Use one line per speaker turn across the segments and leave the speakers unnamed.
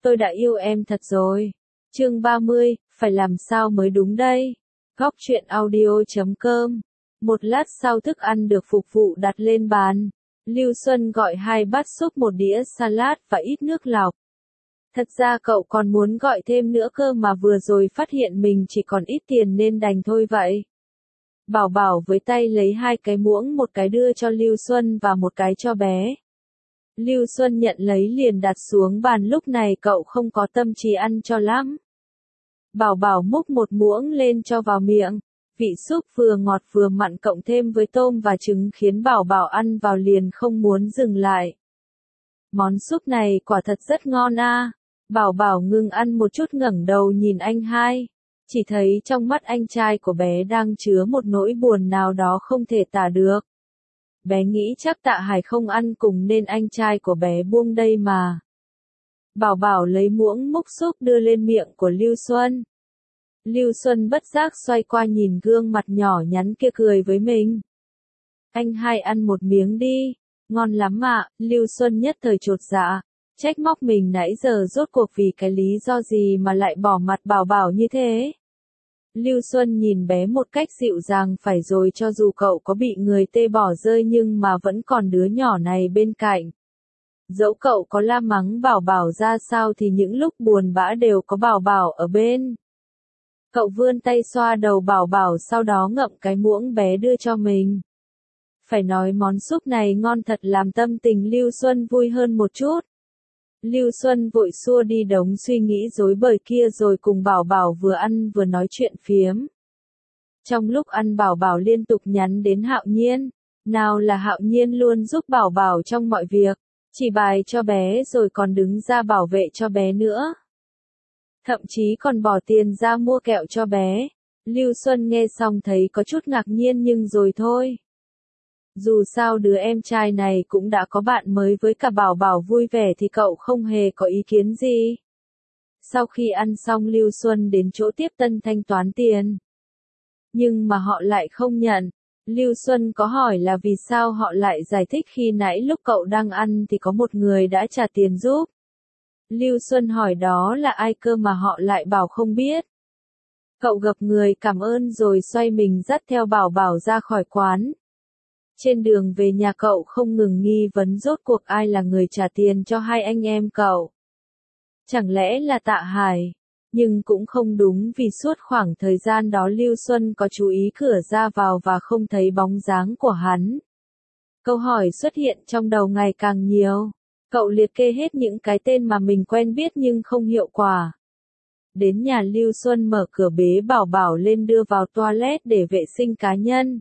tôi đã yêu em thật rồi. Chương 30, phải làm sao mới đúng đây? Góc truyện audio.com. Một lát sau thức ăn được phục vụ đặt lên bàn. Lưu Xuân gọi 2 bát súp, 1 đĩa salad và ít nước lọc. Thật ra cậu còn muốn gọi thêm nữa cơ mà vừa rồi phát hiện mình chỉ còn ít tiền nên đành thôi vậy. Bảo Bảo với tay lấy 2 cái muỗng, một cái đưa cho Lưu Xuân và một cái cho bé. Lưu Xuân nhận lấy liền đặt xuống bàn, lúc này cậu không có tâm trí ăn cho lắm. Bảo Bảo múc một muỗng lên cho vào miệng. Vị súp vừa ngọt vừa mặn cộng thêm với tôm và trứng khiến Bảo Bảo ăn vào liền không muốn dừng lại. Món súp này quả thật rất ngon a. Bảo Bảo ngừng ăn một chút, ngẩng đầu nhìn anh hai. Chỉ thấy trong mắt anh trai của bé đang chứa một nỗi buồn nào đó không thể tả được. Bé nghĩ chắc Tạ Hải không ăn cùng nên anh trai của bé buông đây mà. Bảo Bảo lấy muỗng múc súp đưa lên miệng của Lưu Xuân. Lưu Xuân bất giác xoay qua nhìn gương mặt nhỏ nhắn kia cười với mình. Anh hai ăn một miếng đi, ngon lắm ạ. Lưu Xuân nhất thời chột dạ, trách móc mình nãy giờ rốt cuộc vì cái lý do gì mà lại bỏ mặt Bảo Bảo như thế. Lưu Xuân nhìn bé một cách dịu dàng, phải rồi, cho dù cậu có bị người tê bỏ rơi nhưng mà vẫn còn đứa nhỏ này bên cạnh. Dẫu cậu có la mắng Bảo Bảo ra sao thì những lúc buồn bã đều có Bảo Bảo ở bên. Cậu vươn tay xoa đầu Bảo Bảo, sau đó ngậm cái muỗng bé đưa cho mình. Phải nói món súp này ngon thật, làm tâm tình Lưu Xuân vui hơn một chút. Lưu Xuân vội xua đi đống suy nghĩ rối bời kia rồi cùng Bảo Bảo vừa ăn vừa nói chuyện phiếm. Trong lúc ăn Bảo Bảo liên tục nhắn đến Hạo Nhiên. Nào là Hạo Nhiên luôn giúp Bảo Bảo trong mọi việc, chỉ bài cho bé rồi còn đứng ra bảo vệ cho bé nữa. Thậm chí còn bỏ tiền ra mua kẹo cho bé. Lưu Xuân nghe xong thấy có chút ngạc nhiên nhưng rồi thôi. Dù sao đứa em trai này cũng đã có bạn mới với cả Bảo Bảo vui vẻ thì cậu không hề có ý kiến gì. Sau khi ăn xong Lưu Xuân đến chỗ tiếp tân thanh toán tiền. Nhưng mà họ lại không nhận. Lưu Xuân có hỏi là vì sao, họ lại giải thích khi nãy lúc cậu đang ăn thì có một người đã trả tiền giúp. Lưu Xuân hỏi đó là ai cơ mà họ lại bảo không biết. Cậu gập người cảm ơn rồi xoay mình dắt theo Bảo Bảo ra khỏi quán. Trên đường về nhà cậu không ngừng nghi vấn rốt cuộc ai là người trả tiền cho hai anh em cậu. Chẳng lẽ là Tạ Hải? Nhưng cũng không đúng, vì suốt khoảng thời gian đó Lưu Xuân có chú ý cửa ra vào và không thấy bóng dáng của hắn. Câu hỏi xuất hiện trong đầu ngày càng nhiều. Cậu liệt kê hết những cái tên mà mình quen biết nhưng không hiệu quả. Đến nhà Lưu Xuân mở cửa bế Bảo Bảo lên đưa vào toilet để vệ sinh cá nhân.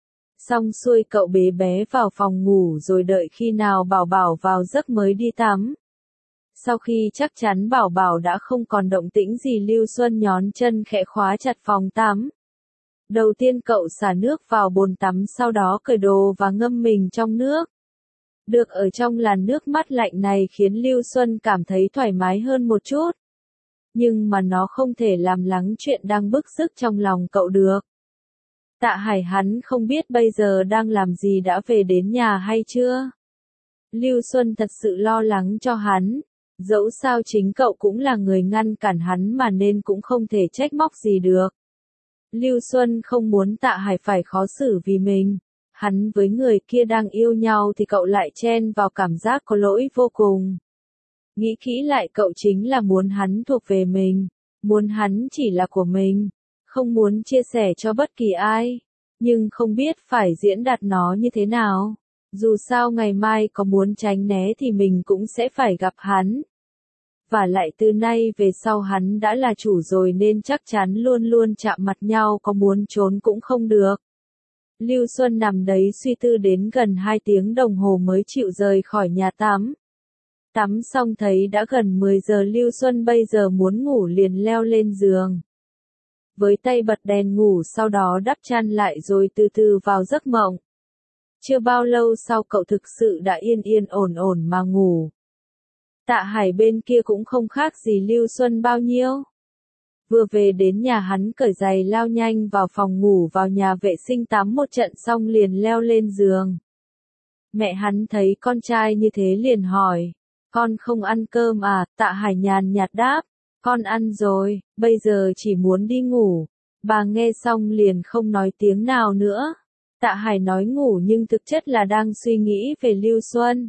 Xong xuôi cậu bế bé vào phòng ngủ rồi đợi khi nào Bảo Bảo vào giấc mới đi tắm. Sau khi chắc chắn Bảo Bảo đã không còn động tĩnh gì, Lưu Xuân nhón chân khẽ khóa chặt phòng tắm. Đầu tiên cậu xả nước vào bồn tắm, sau đó cởi đồ và ngâm mình trong nước. Được ở trong làn nước mát lạnh này khiến Lưu Xuân cảm thấy thoải mái hơn một chút. Nhưng mà nó không thể làm lắng chuyện đang bức xúc trong lòng cậu được. Tạ Hải hắn không biết bây giờ đang làm gì, đã về đến nhà hay chưa? Lưu Xuân thật sự lo lắng cho hắn. Dẫu sao chính cậu cũng là người ngăn cản hắn mà nên cũng không thể trách móc gì được. Lưu Xuân không muốn Tạ Hải phải khó xử vì mình. Hắn với người kia đang yêu nhau thì cậu lại chen vào, cảm giác có lỗi vô cùng. Nghĩ kỹ lại cậu chính là muốn hắn thuộc về mình. Muốn hắn chỉ là của mình. Không muốn chia sẻ cho bất kỳ ai. Nhưng không biết phải diễn đạt nó như thế nào. Dù sao ngày mai có muốn tránh né thì mình cũng sẽ phải gặp hắn. Và lại từ nay về sau hắn đã là chủ rồi nên chắc chắn luôn luôn chạm mặt nhau, có muốn trốn cũng không được. Lưu Xuân nằm đấy suy tư đến gần 2 tiếng đồng hồ mới chịu rời khỏi nhà tắm. Tắm xong thấy đã gần 10 giờ, Lưu Xuân bây giờ muốn ngủ liền leo lên giường. Với tay bật đèn ngủ, sau đó đắp chăn lại rồi từ từ vào giấc mộng. Chưa bao lâu sau cậu thực sự đã yên yên ổn ổn mà ngủ. Tạ Hải bên kia cũng không khác gì Lưu Xuân bao nhiêu. Vừa về đến nhà hắn cởi giày lao nhanh vào phòng ngủ, vào nhà vệ sinh tắm một trận xong liền leo lên giường. Mẹ hắn thấy con trai như thế liền hỏi, Con không ăn cơm à? Tạ Hải nhàn nhạt đáp. Con ăn rồi, bây giờ chỉ muốn đi ngủ. Bà nghe xong liền không nói tiếng nào nữa. Tạ Hải nói ngủ nhưng thực chất là đang suy nghĩ về Lưu Xuân.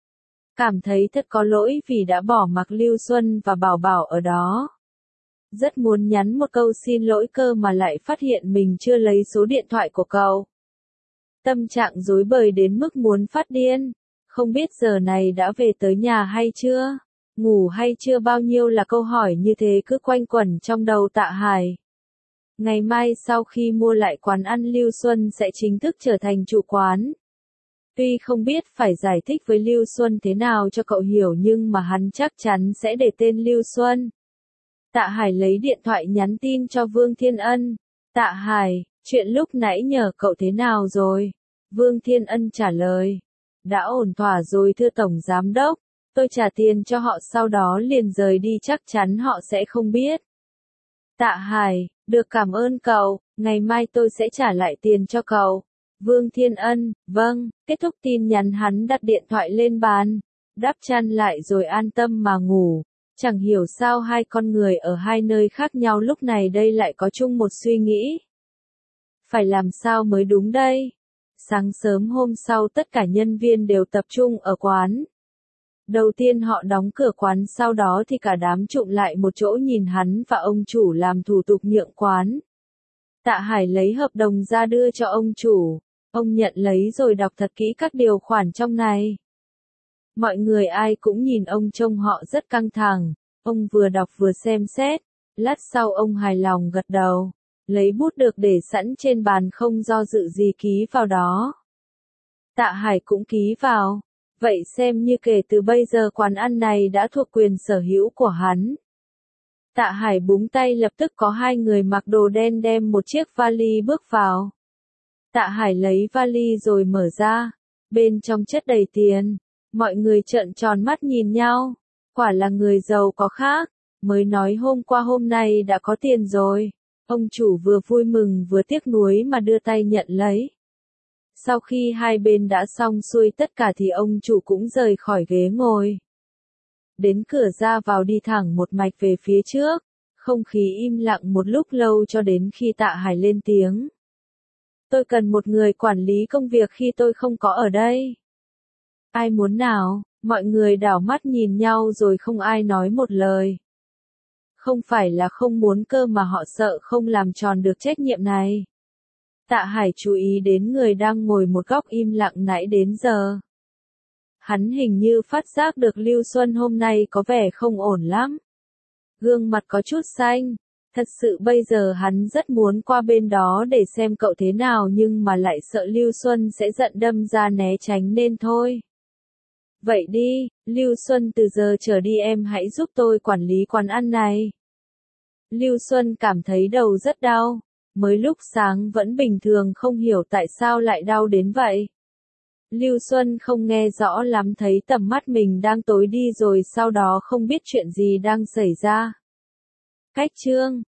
Cảm thấy thật có lỗi vì đã bỏ mặc Lưu Xuân và Bảo Bảo ở đó. Rất muốn nhắn một câu xin lỗi cơ mà lại phát hiện mình chưa lấy số điện thoại của cậu. Tâm trạng rối bời đến mức muốn phát điên. Không biết giờ này đã về tới nhà hay chưa? Ngủ hay chưa bao nhiêu là câu hỏi như thế cứ quanh quẩn trong đầu Tạ Hải. Ngày mai sau khi mua lại quán ăn Lưu Xuân sẽ chính thức trở thành chủ quán. Tuy không biết phải giải thích với Lưu Xuân thế nào cho cậu hiểu nhưng mà hắn chắc chắn sẽ để tên Lưu Xuân. Tạ Hải lấy điện thoại nhắn tin cho Vương Thiên Ân. Tạ Hải, chuyện lúc nãy nhờ cậu thế nào rồi? Vương Thiên Ân trả lời. Đã ổn thỏa rồi thưa Tổng Giám Đốc. Tôi trả tiền cho họ sau đó liền rời đi chắc chắn họ sẽ không biết. Tạ Hải, được cảm ơn cậu, ngày mai tôi sẽ trả lại tiền cho cậu. Vương Thiên Ân, vâng, kết thúc tin nhắn hắn đặt điện thoại lên bàn, đắp chăn lại rồi an tâm mà ngủ. Chẳng hiểu sao hai con người ở hai nơi khác nhau lúc này đây lại có chung một suy nghĩ. Phải làm sao mới đúng đây? Sáng sớm hôm sau tất cả nhân viên đều tập trung ở quán. Đầu tiên họ đóng cửa quán sau đó thì cả đám trụm lại một chỗ nhìn hắn và ông chủ làm thủ tục nhượng quán. Tạ Hải lấy hợp đồng ra đưa cho ông chủ. Ông nhận lấy rồi đọc thật kỹ các điều khoản trong này. Mọi người ai cũng nhìn ông trông họ rất căng thẳng. Ông vừa đọc vừa xem xét. Lát sau ông hài lòng gật đầu. Lấy bút được để sẵn trên bàn không do dự gì ký vào đó. Tạ Hải cũng ký vào. Vậy xem như kể từ bây giờ quán ăn này đã thuộc quyền sở hữu của hắn. Tạ Hải búng tay lập tức có hai người mặc đồ đen đem một chiếc vali bước vào. Tạ Hải lấy vali rồi mở ra. Bên trong chất đầy tiền. Mọi người trợn tròn mắt nhìn nhau. Quả là người giàu có khác. Mới nói hôm qua hôm nay đã có tiền rồi. Ông chủ vừa vui mừng vừa tiếc nuối mà đưa tay nhận lấy. Sau khi hai bên đã xong xuôi tất cả thì ông chủ cũng rời khỏi ghế ngồi. Đến cửa ra vào đi thẳng một mạch về phía trước. Không khí im lặng một lúc lâu cho đến khi Tạ Hải lên tiếng. Tôi cần một người quản lý công việc khi tôi không có ở đây. Ai muốn nào? Mọi người đảo mắt nhìn nhau rồi không ai nói một lời. Không phải là không muốn cơ mà họ sợ không làm tròn được trách nhiệm này. Tạ Hải chú ý đến người đang ngồi một góc im lặng nãy đến giờ. Hắn hình như phát giác được Lưu Xuân hôm nay có vẻ không ổn lắm. Gương mặt có chút xanh. Thật sự bây giờ hắn rất muốn qua bên đó để xem cậu thế nào nhưng mà lại sợ Lưu Xuân sẽ giận đâm ra né tránh nên thôi. Vậy đi, Lưu Xuân từ giờ trở đi em hãy giúp tôi quản lý quán ăn này. Lưu Xuân cảm thấy đầu rất đau. Mới lúc sáng vẫn bình thường không hiểu tại sao lại đau đến vậy. Lưu Xuân không nghe rõ lắm thấy tầm mắt mình đang tối đi rồi sau đó không biết chuyện gì đang xảy ra. Cách chương